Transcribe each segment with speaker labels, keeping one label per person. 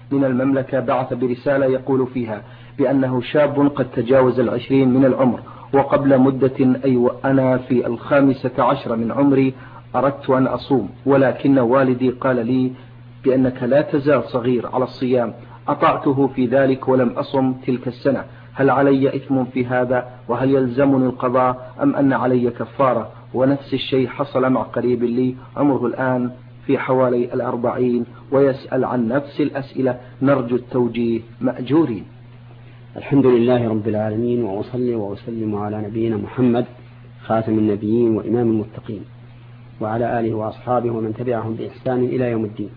Speaker 1: من المملكة بعث برسالة يقول فيها بأنه شاب قد تجاوز 20 من العمر، وقبل مدة أي وأنا في 15 من عمري أردت أن أصوم، ولكن والدي قال لي بأنك لا تزال صغير على الصيام. أطعته في ذلك ولم أصم تلك السنة. هل علي إثم في هذا؟ وهل يلزمني القضاء أم أن علي كفارة؟ ونفس الشيء حصل مع قريب لي عمره الآن في حوالي 40 ويسأل عن نفس الأسئلة، نرجو التوجيه مأجورين.
Speaker 2: الحمد لله رب العالمين، وأصلي وأسلم على نبينا محمد خاتم النبيين وإمام المتقين، وعلى آله وأصحابه ومن تبعهم بإحسان إلى يوم الدين.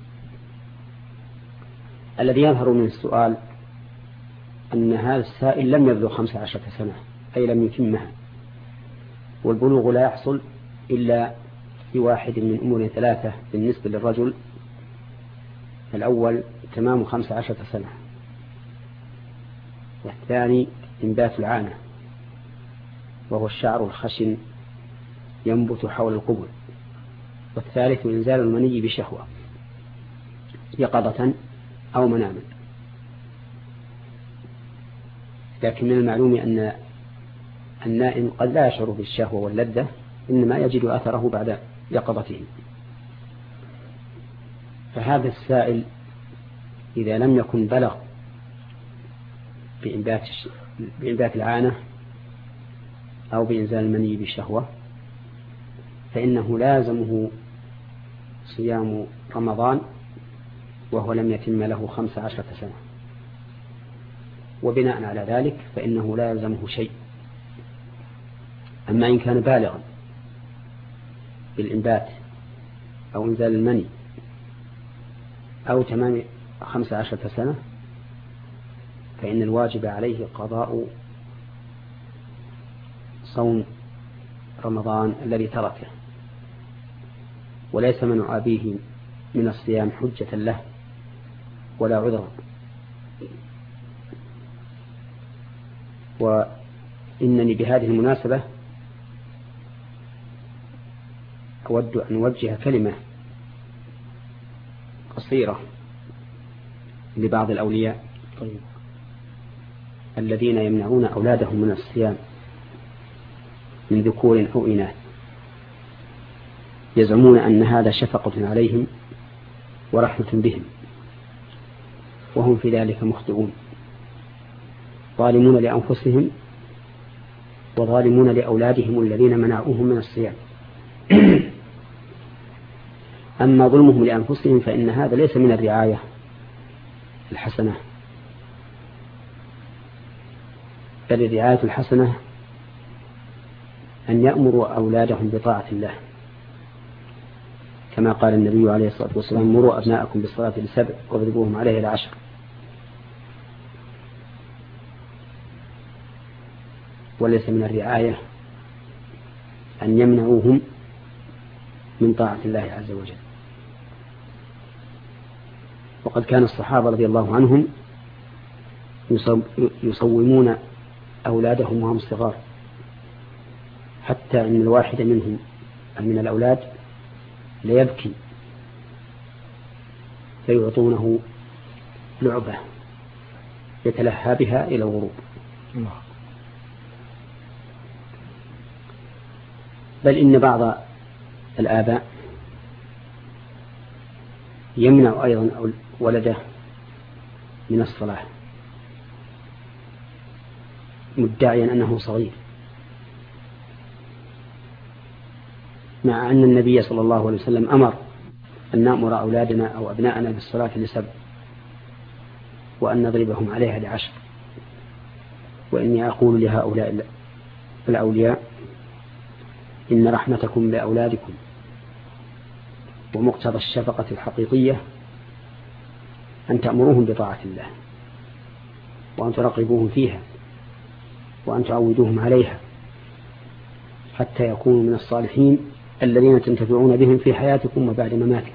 Speaker 2: الذي يظهر من السؤال أن هذا السائل لم يبلغ 15 سنة، أي لم يتمها، والبلوغ لا يحصل إلا في واحد من أمور 3 بالنسبة للرجل. الأول تمام 15 سنة، والثاني إنبات العانة وهو الشعر الخشن ينبت حول القبل، والثالث إنزال المني بشهوة يقظة أو مناما. لكن من المعلوم أن النائم قد لا يشعر بالشهوة واللذة، إنما يجد أثره بعد يقظته. فهذا السائل إذا لم يكن بلغ بإنبات العانة أو بإنزال المني بالشهوة فإنه لازمه صيام رمضان وهو لم يتم له 15 سنة، وبناء على ذلك فإنه لا يلزمه شيء. أما إن كان بالغا بالإنبات أو إنزال المني أو تمام 15 سنة فإن الواجب عليه قضاء صوم رمضان الذي تركه، وليس منع أبيه من الصيام حجة له ولا عذر. وإنني بهذه المناسبة أود أن أوجه كلمة قصيرة لبعض الأولياء الذين يمنعون أولادهم من الصيام من ذكور أو إناث، يزعمون أن هذا شفقة عليهم ورحمة بهم، وهم في ذلك مخطئون، ظالمون لأنفسهم وظالمون لأولادهم الذين منعوهم من الصيام. أما ظلمهم لأنفسهم فإن هذا ليس من الرعاية الحسنة، بل الرعاية الحسنة أن يأمروا أولادهم بطاعة الله، كما قال النبي عليه الصلاة والسلام: مروا أبناءكم بالصلاة ل7 واضربوهم عليه ل10. وليس من الرعاية أن يمنعوهم من طاعة الله عز وجل. وقد كان الصحابة رضي الله عنهم يصومون أولادهم وهم صغار، حتى إن الواحد منهم من الأولاد ليبكي فيعطونه لعبة يتلهى بها إلى الغروب. بل إن بعض الآباء يمنع أيضا ولده من الصلاة مدعيا أنه صغير، مع أن النبي صلى الله عليه وسلم أمر أن نأمر أولادنا أو أبناءنا بالصلاة ل7 وأن نضربهم عليها ل10. وإني أقول لهؤلاء الأولياء: إن رحمتكم بأولادكم ومقتضى الشفقة الحقيقية أن تأمروهم بطاعة الله، وأن ترقبوهم فيها، وأن تعودوهم عليها، حتى يكونوا من الصالحين الذين تنتفعون بهم في حياتكم وبعد مماتكم،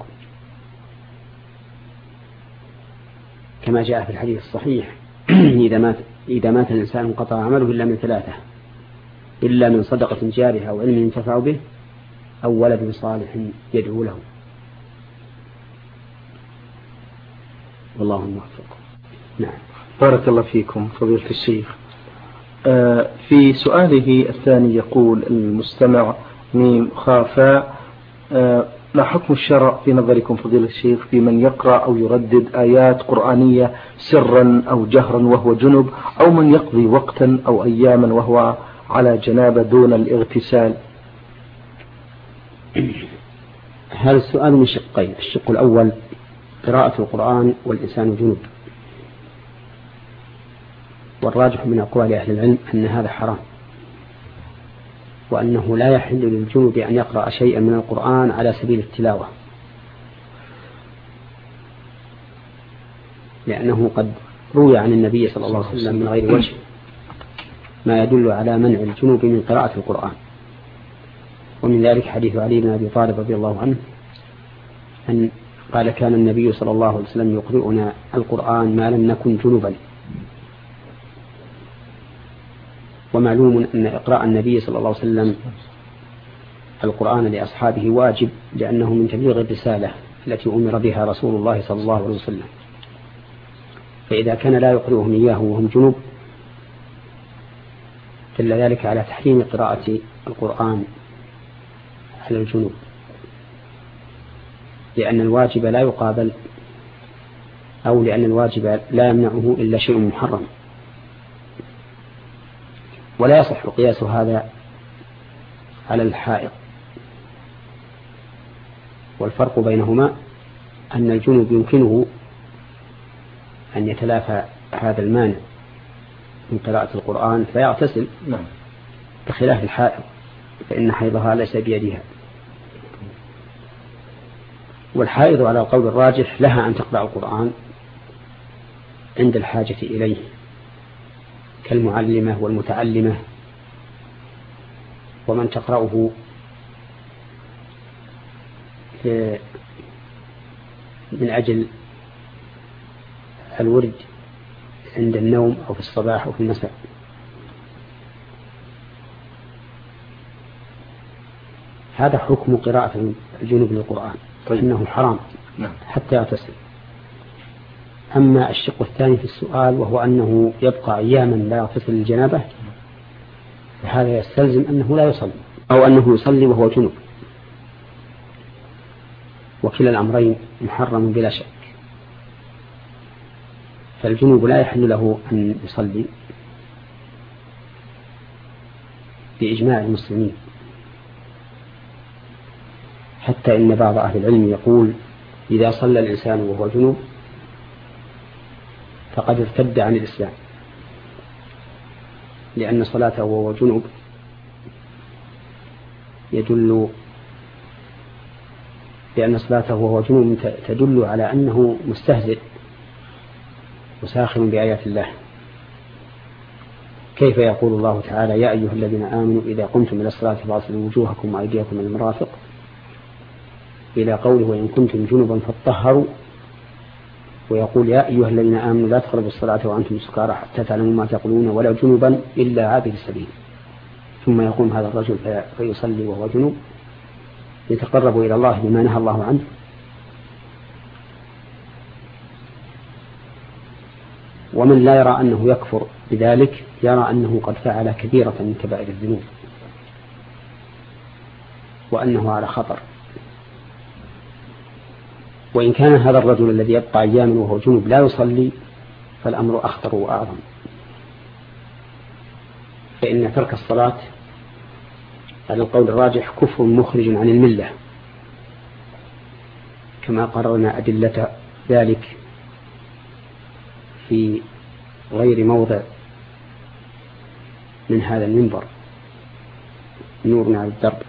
Speaker 2: كما جاء في الحديث الصحيح: إذا مات الإنسان انقطع عمله إلا من 3: إلا من صدقة جارية أو علم ينتفع به أو ولد صالح يدعو له. والله الموفق. نعم.
Speaker 1: بارك الله فيكم فضيلة الشيخ. في سؤاله الثاني يقول المستمع ميم خافا: ما حكم الشرع في نظركم فضيلة الشيخ في من يقرأ أو يردد آيات قرآنية سرا أو جهرا وهو جنب، أو من يقضي وقتا أو أياما وهو على جنابة دون الاغتسال؟
Speaker 2: هذا السؤال من شقين: الشق الأول قراءة القرآن والإنسان جنب، والراجح من أقوال أهل العلم أن هذا حرام، وأنه لا يحل للجنب أن يقرأ شيئا من القرآن على سبيل التلاوة، لأنه قد روي عن النبي صلى الله عليه وسلم من غير وجه ما يدل على منع الجنوب من قراءة القرآن. ومن ذلك حديث علي بن أبي طالب رضي الله عنه أن قال: كان النبي صلى الله عليه وسلم يقرئنا القرآن ما لم نكن جنبا. ومعلوم أن إقراء النبي صلى الله عليه وسلم القرآن لأصحابه واجب، لأنه من تبليغ الرسالة التي أمر بها رسول الله صلى الله عليه وسلم. فإذا كان لا يقرئهم إياه وهم جنوب دل ذلك على تحريم قراءة القرآن على الجنوب، لأن الواجب لا يقابل، أو لأن الواجب لا يمنعه إلا شيء محرم. ولا يصح قياس هذا على الحائض، والفرق بينهما أن الجنوب يمكنه أن يتلافى هذا المانع من قراءة القرآن فيغتسل، بخلاف الحائض فإن حيضها ليس بيدها. والحائض على القول الراجح لها أن تقرأ القرآن عند الحاجة إليه، كالمعلمة والمتعلمة، ومن تقرأه من أجل الورد عند النوم أو في الصباح أو في المساء. هذا حكم قراءة الجنوب للقرآن، إنه حرام حتى يغتسل. أما الشق الثاني في السؤال وهو أنه يبقى أياما لا يغتسل الجنابة، فهذا يستلزم أنه لا يصلي، أو أنه يصلي وهو جنوب، وكلا الأمرين محرم بلا شك. فالجنوب لا يحل له أن يصلي بإجماع المسلمين، حتى إن بعض أهل العلم يقول: إذا صلى الإنسان وهو جنوب فقد ارتد عن الإسلام، لأن صلاته وهو جنوب يدل، لأن صلاته وهو جنوب تدل على أنه مستهزئ وساخر بآيات الله. كيف يقول الله تعالى: يا أيها الذين آمنوا إذا قمتم إلى الصلاة فاغسلوا وجوهكم وأيديكم إلى المرافق، إلى قوله: وإن كنتم جنبا فاطهروا. ويقول: يا أيها الذين آمنوا لا تقربوا الصلاة وأنتم سكارى حتى تعلموا ما تقولون ولا جنبا إلا عابر السبيل. ثم يقوم هذا الرجل فيصلي وهو جنوب يتقرب إلى الله بما نهى الله عنه. ومن لا يرى أنه يكفر بذلك يرى أنه قد فعل كبيرة من كبائر الذنوب، وأنه على خطر. وإن كان هذا الرجل الذي يبقى أياما وهو جنوب لا يصلي فالأمر أخطر وأعظم، فإن ترك الصلاة على القول الراجح كفر مخرج عن الملة، كما قررنا أدلة ذلك في غير موضع من هذا المنبر، نورنا على الدرب.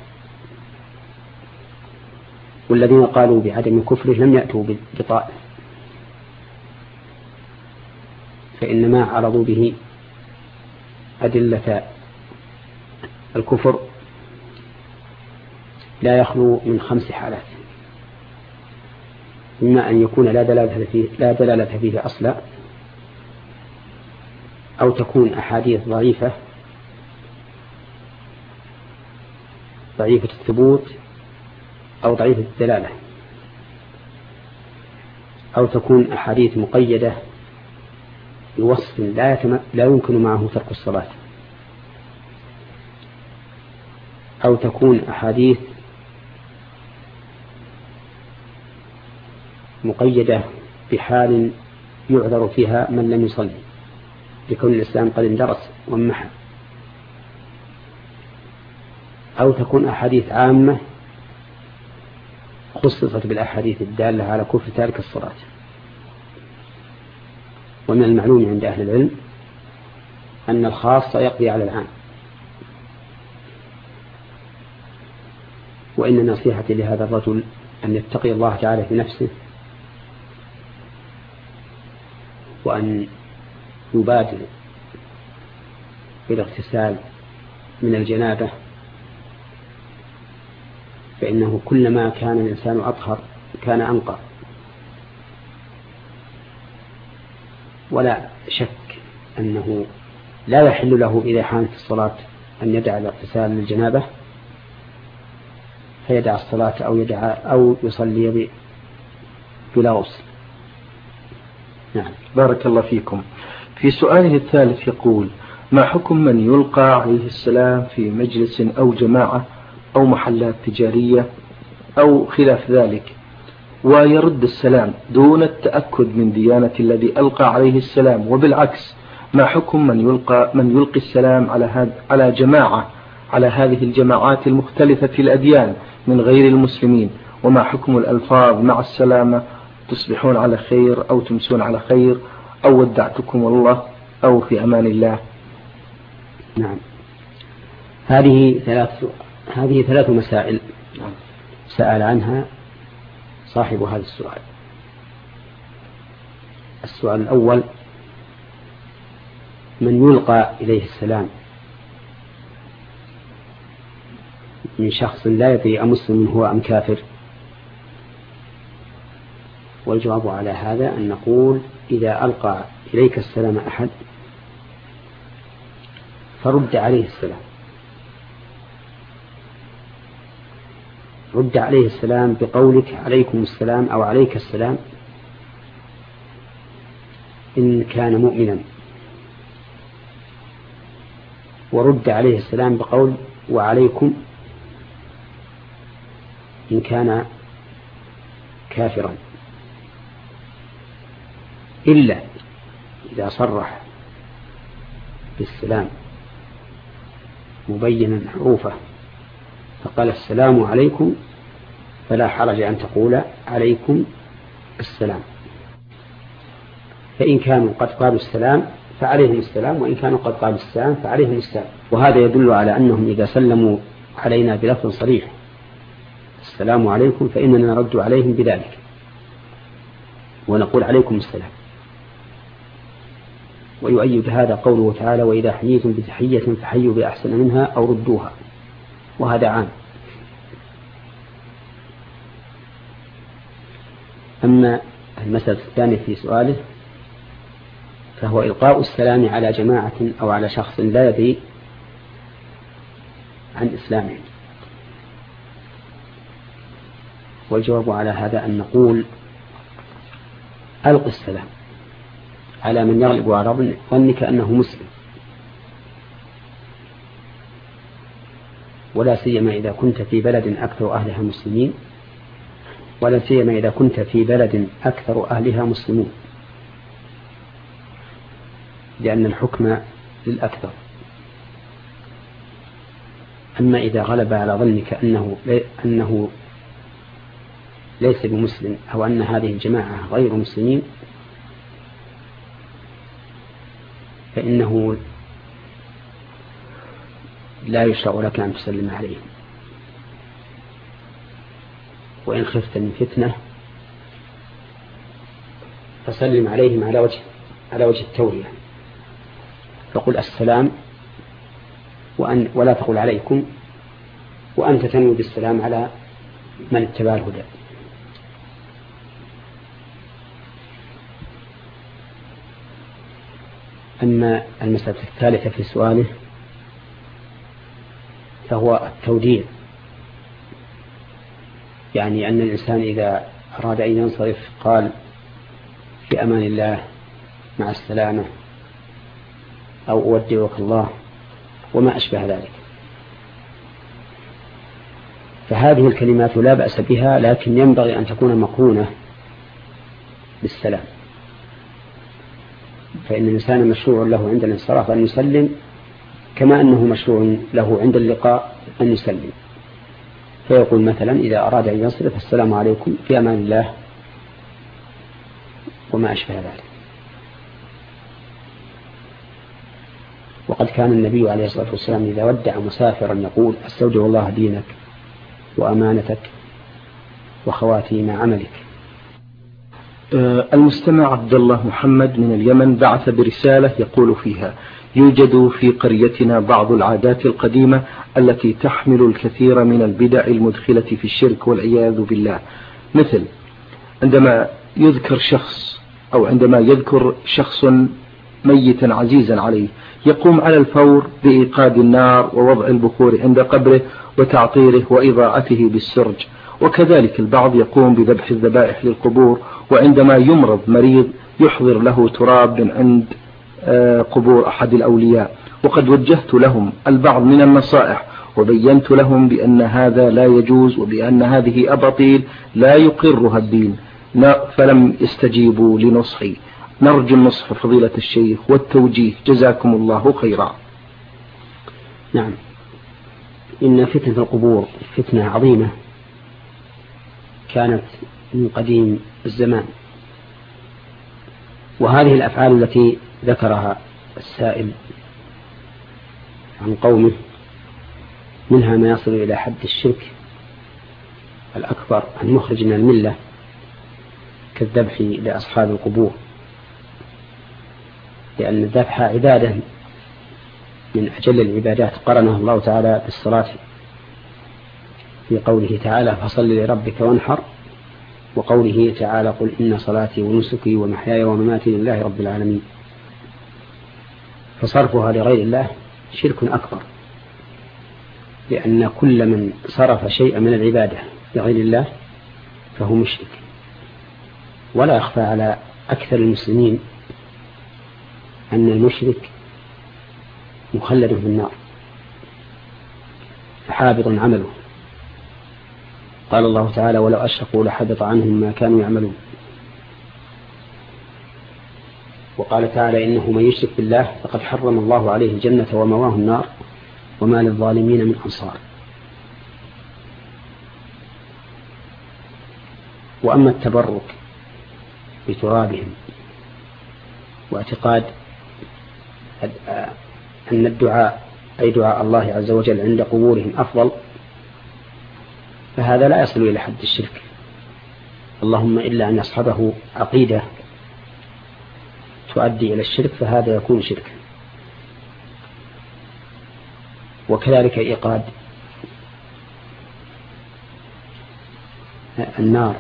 Speaker 2: والذين قالوا بعدم كفره لم يأتوا بطائف، فإنما عرضوا به أدلة الكفر لا يخلو من 5 حالات: إما أن يكون لا دلالة فيه أصلا، أو تكون أحاديث ضعيفة الثبوت أو ضعيفة الدلالة. أو تكون أحاديث مقيدة بوصف لا يمكن معه ترك الصلاة، أو تكون أحاديث مقيدة بحال يعذر فيها من لم يصلي لكون الإسلام قد اندرس وانمحى، أو تكون أحاديث عامة خصصت بالأحاديث الدالة على كفر تارك الصلاة. ومن المعلوم عند أهل العلم أن الخاص يقضي على العام. وإن نصيحتي لهذا الرجل أن يتقي الله تعالى في نفسه، وأن يبادر بالاغتسال من الجنابة، فإنه كلما كان الإنسان أطهر كان أنقى. ولا شك أنه لا يحل له إذا حانت الصلاة أن يدع الاغتسال للجنابة فيدع الصلاة أو يصلي بلا غسل. نعم.
Speaker 1: بارك الله فيكم. في سؤاله الثالث يقول: ما حكم من يلقى عليه السلام في مجلس أو جماعة أو محلات تجارية أو خلاف ذلك ويرد السلام دون التأكد من ديانة الذي ألقى عليه السلام؟ وبالعكس ما حكم من يلقي السلام على جماعة على هذه الجماعات المختلفة الأديان من غير المسلمين؟ وما حكم الألفاظ مع السلامة: تصبحون على خير أو تمسون على خير أو ودعتكم الله أو في أمان الله؟
Speaker 2: نعم. هذه ثلاث مسائل سأل عنها صاحب هذا السؤال. السؤال الأول: من يلقى إليه السلام من شخص لا يدري أمسلم هو أم كافر؟ والجواب على هذا أن نقول: إذا ألقى إليك السلام أحد فرد عليه السلام، رد عليه السلام بقولك عليكم السلام أو عليك السلام إن كان مؤمنا، ورد عليه السلام بقول وعليكم إن كان كافرا، إلا إذا صرح بالسلام مبينا حروفه فقال السلام عليكم فلا حرج أن تقول عليكم السلام. فإن كانوا قد قالوا السلام فعليهم السلام، وإن كانوا قد قالوا السلام فعليهم السلام. وهذا يدل على أنهم إذا سلموا علينا بلفظ صريح السلام عليكم فإننا نرد عليهم بذلك ونقول عليكم السلام. ويؤيد هذا قوله تعالى: وإذا حييتم بتحية فحيوا بأحسن منها أو ردوها، وهذا عام. أما المسألة الثانية في سؤاله فهو إلقاء السلام على جماعة أو على شخص لا يدري عن إسلامه. والجواب على هذا أن نقول: ألق السلام على من يغلب على ظنك أنه مسلم، ولا سيما إذا كنت في بلد أكثر أهلها مسلمين، ولا سيما إذا كنت في بلد أكثر أهلها مسلمون، لأن الحكم للأكثر. أما إذا غلب على ظنك أنه ليس بمسلم أو أن هذه الجماعة غير مسلمين فإنه لا يشرع لك أن تسلم عليهم. وإن خفت من فتنة فسلم عليهم على وجه التورية، فقل السلام ولا تقل عليكم، وأنت تنوي بالسلام على من اتبع الهدى. أما المسألة الثالثة في سؤاله فهو التوديع، يعني أن الإنسان إذا أراد أن ينصرف قال في أمان الله مع السلامة أو أودعك الله وما أشبه ذلك. فهذه الكلمات لا بأس بها، لكن ينبغي أن تكون مقرونة بالسلام، فإن الإنسان مشروع له عند الانصراف أن يسلم، كما أنه مشروع له عند اللقاء أن يسلم. فيقول مثلا إذا أراد أن ينصرف: السلام عليكم، في أمان الله، وما أشبه ذلك. وقد كان النبي عليه الصلاة والسلام إذا ودع مسافرا يقول: استودع الله دينك وأمانتك وخواتيم عملك.
Speaker 1: المستمع عبد الله محمد من اليمن بعث برسالة يقول فيها: يوجد في قريتنا بعض العادات القديمة التي تحمل الكثير من البدع المدخلة في الشرك والعياذ بالله، مثل عندما يذكر شخص أو عندما يذكر شخص ميتا عزيزا عليه يقوم على الفور بإيقاد النار ووضع البخور عند قبره وتعطيره وإضاءته بالسرج. وكذلك البعض يقوم بذبح الذبائح للقبور، وعندما يمرض مريض يحضر له تراب من عند قبور أحد الأولياء. وقد وجهت لهم البعض من النصائح وبينت لهم بأن هذا لا يجوز وبأن هذه أباطيل لا يقرها الدين، فلم يستجيبوا لنصحي. نرجو النصح فضيلة الشيخ والتوجيه، جزاكم الله خيرا.
Speaker 2: نعم، إن فتنة القبور فتنة عظيمة كانت من قديم الزمان، وهذه الأفعال التي ذكرها السائل عن قومه منها ما يصل إلى حد الشرك الأكبر المخرج من الملة كالذبح لأصحاب القبور، لأن الذبح عبادة من أجل العبادات قرنها الله تعالى بالصلاة في قوله تعالى: فصل لربك وانحر، وقوله تعالى: قل إن صلاتي ونسكي ومحياي ومماتي لله رب العالمين. فصرفها لغير الله شرك أكبر، لأن كل من صرف شيئا من العبادة لغير الله فهو مشرك. ولا يخفى على أكثر المسلمين أن المشرك مخلد في النار فحابط عمله. قال الله تعالى: ولو أشركوا لحبط عنهم ما كانوا يعملون. وقال تعالى: إنه من يشرك بالله فقد حرم الله عليه الجنة ومواه النار وما للظالمين من أنصار. وأما التبرك بترابهم واعتقاد أن الدعاء أي دعاء الله عز وجل عند قبورهم أفضل، فهذا لا يصل إلى حد الشرك، اللهم إلا أن يصحبه عقيدة تؤدي إلى الشرك، فهذا يكون شركا. وكذلك إيقاد النار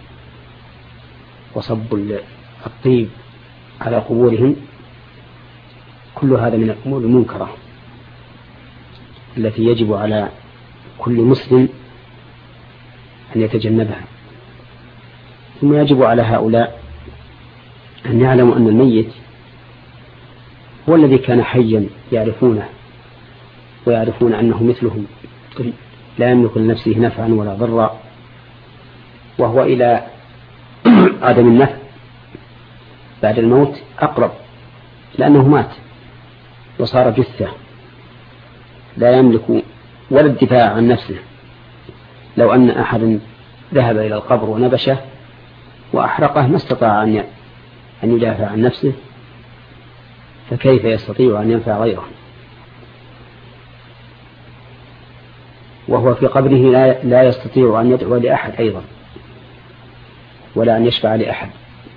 Speaker 2: وصب الطيب على قبورهم، كل هذا من الأمور المنكرة التي يجب على كل مسلم أن يتجنبها. ثم يجب على هؤلاء أن يعلموا أن الميت هو الذي كان حيا يعرفونه ويعرفون أنه مثلهم لا يملك لنفسه نفعا ولا ضرا، وهو إلى عدم النفع بعد الموت أقرب، لأنه مات وصار جثة لا يملك ولا الدفاع عن نفسه. لو أن أحد ذهب إلى القبر ونبشه وأحرقه ما استطاع أن يدافع عن نفسه، فكيف يستطيع أن ينفع غيره؟ وهو في قبره لا يستطيع أن يدعو لأحد أيضا ولا أن يشفع لأحد،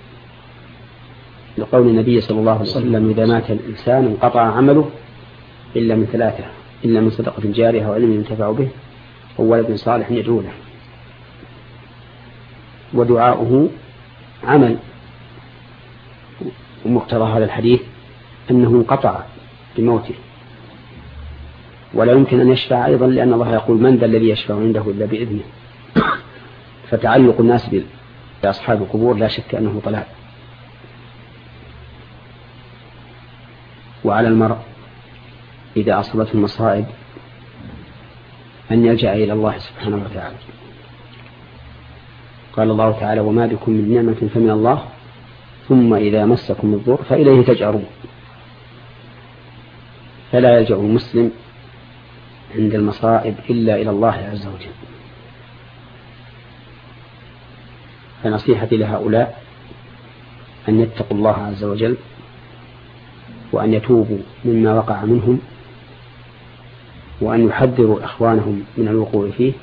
Speaker 2: لقول النبي صلى الله عليه وسلم: إذا مات الإنسان انقطع عمله إلا من ثلاثة: إلا من صدقة جارية وعلم ينتفع به وولد صالح يدعو له. ودعاؤه عمل، ومقتضى هذا الحديث أنه انقطع بموته، ولا يمكن أن يشفع أيضا، لأن الله يقول: من ذا الذي يشفع عنده إلا بإذنه. فتعلق الناس بأصحاب القبور لا شك أنه ضلال. وعلى المرء إذا أصابته المصائب أن يلجأ إلى الله سبحانه وتعالى. قال الله تعالى: وما بكم من نعمة فمن الله ثم إذا مسكم الضر فإليه تجأرون. فلا يلجأ المسلم عند المصائب إلا إلى الله عز وجل. فنصيحتي لهؤلاء أن يتقوا الله عز وجل وأن يتوبوا مما وقع منهم وأن يحذروا إخوانهم من الوقوع فيه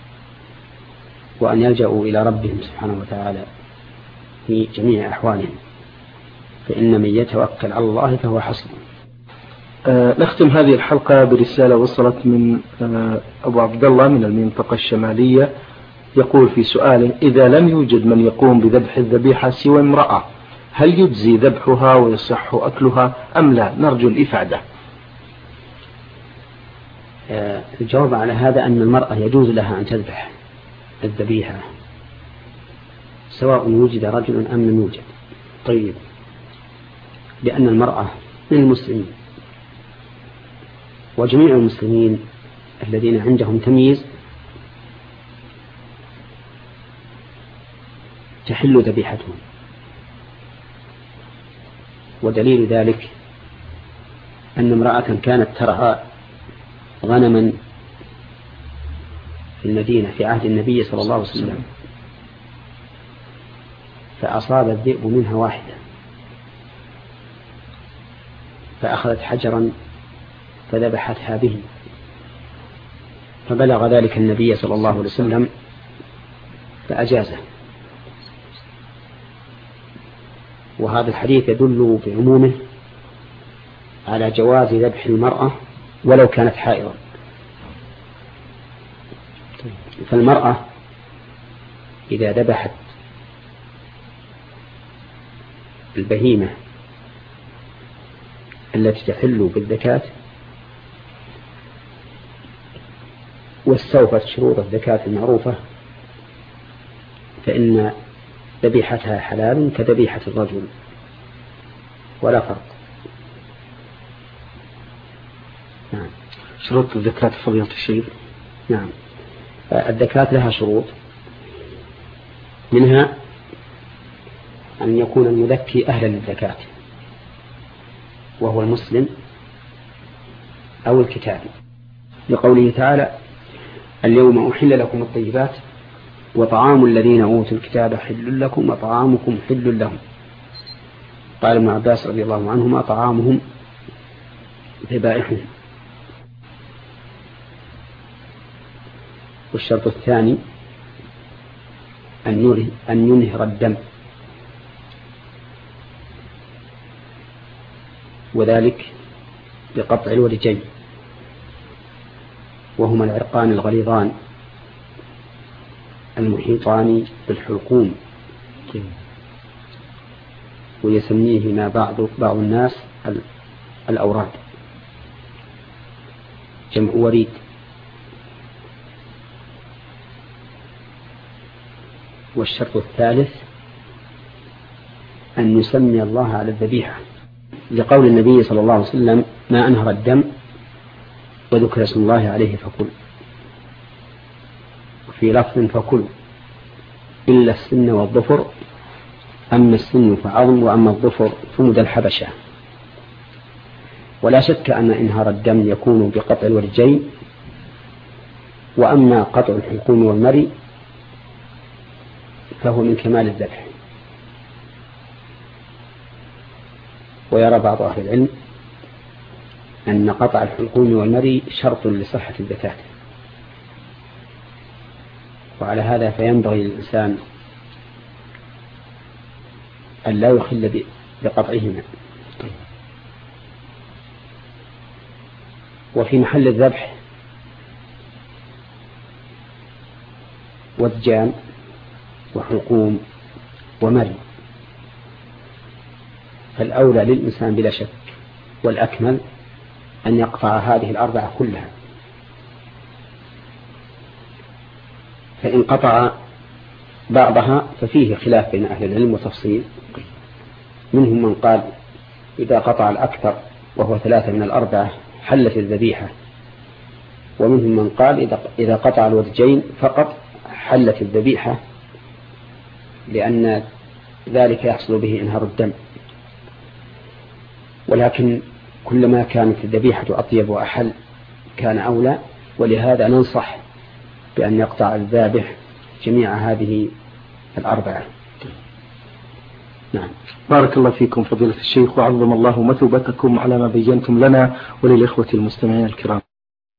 Speaker 2: وأن يلجأوا إلى ربهم سبحانه وتعالى في جميع أحوالهم، فإن من يتوكل على الله فهو حسبه.
Speaker 1: نختم هذه الحلقة برسالة وصلت من أبو عبد الله من المنطقة الشمالية، يقول في سؤاله: إذا لم يوجد من يقوم بذبح الذبيحة سوى امرأة، هل يجزي ذبحها ويصح أكلها أم لا؟ نرجو الإفادة.
Speaker 2: الجواب على هذا أن المرأة يجوز لها أن تذبح الذبيحة سواء وجد رجل أم لم يوجد. طيب، لأن المرأة من المسلمين، وجميع المسلمين الذين عندهم تمييز تحل ذبيحتهم، ودليل ذلك أن امرأة كانت ترعى غنما في المدينة في عهد النبي صلى الله عليه وسلم، فأصاب الذئب منها واحدة، فأخذت حجرا فذبحتها به، فبلغ ذلك النبي صلى الله عليه وسلم فأجازه. وهذا الحديث يدل بعمومه على جواز ذبح المرأة ولو كانت حائضا. فالمرأة إذا ذبحت البهيمة التي تحل بالزكاة واستوفت شروط الزكاة المعروفة فإن ذبيحتها حلال كذبيحة الرجل ولا فرق. نعم.
Speaker 1: شروط الزكاة فضيلة الشيخ.
Speaker 2: نعم، الزكاة لها شروط، منها أن يكون المزكي أهلا للزكاة وهو المسلم أو الكتابي، لقوله تعالى: اليوم أحل لكم الطيبات وطعام الذين أوتوا الكتاب حل لكم وطعامكم حل لهم. قال ابن عباس رضي الله عنهما: طعامهم ذبائحهم. والشرط الثاني أن ينهر الدم، وذلك بقطع الورجين، وهما العرقان الغليظان المحيطان بالحلقوم، ويسميهما بعض الناس الأوراد، جمع وريد. والشرط الثالث أن يسمي الله على الذبيحة، لقول النبي صلى الله عليه وسلم: ما أنهر الدم وذكر اسم الله عليه فكل. وفي لفظ: فكل إلا السن والظفر، أما السن فعظم وأما الظفر فمد الحبشة. ولا شك أن إنهار الدم يكون بقطع الورجين، وأما قطع الحلقوم والمري فهو من كمال الذبح. ويرى بعض أهل العلم أن قطع الحلقوم والمري شرط لصحة الزكاة، وعلى هذا فينبغي للإنسان أن لا يخل بقطعهما. وفي محل الذبح وذجان وحلقوم ومري، فالأولى للإنسان بلا شك والأكمل أن يقطع هذه الأربعة كلها. فإن قطع بعضها ففيه خلاف بين أهل العلم وتفصيل، منهم من قال إذا قطع الأكثر وهو 3 من الأربعة حلت الذبيحة. ومنهم من قال إذا قطع الودجين فقط حلت الذبيحة، لأن ذلك يحصل به انهار الدم. ولكن كلما كانت الذبيحة أطيب وأحل كان أولى، ولهذا ننصح بأن يقطع الذابح جميع هذه الأربعة. نعم.
Speaker 1: بارك الله فيكم فضيلة الشيخ، وعظم الله مثوبتكم على ما بينتم لنا وللإخوة المستمعين الكرام.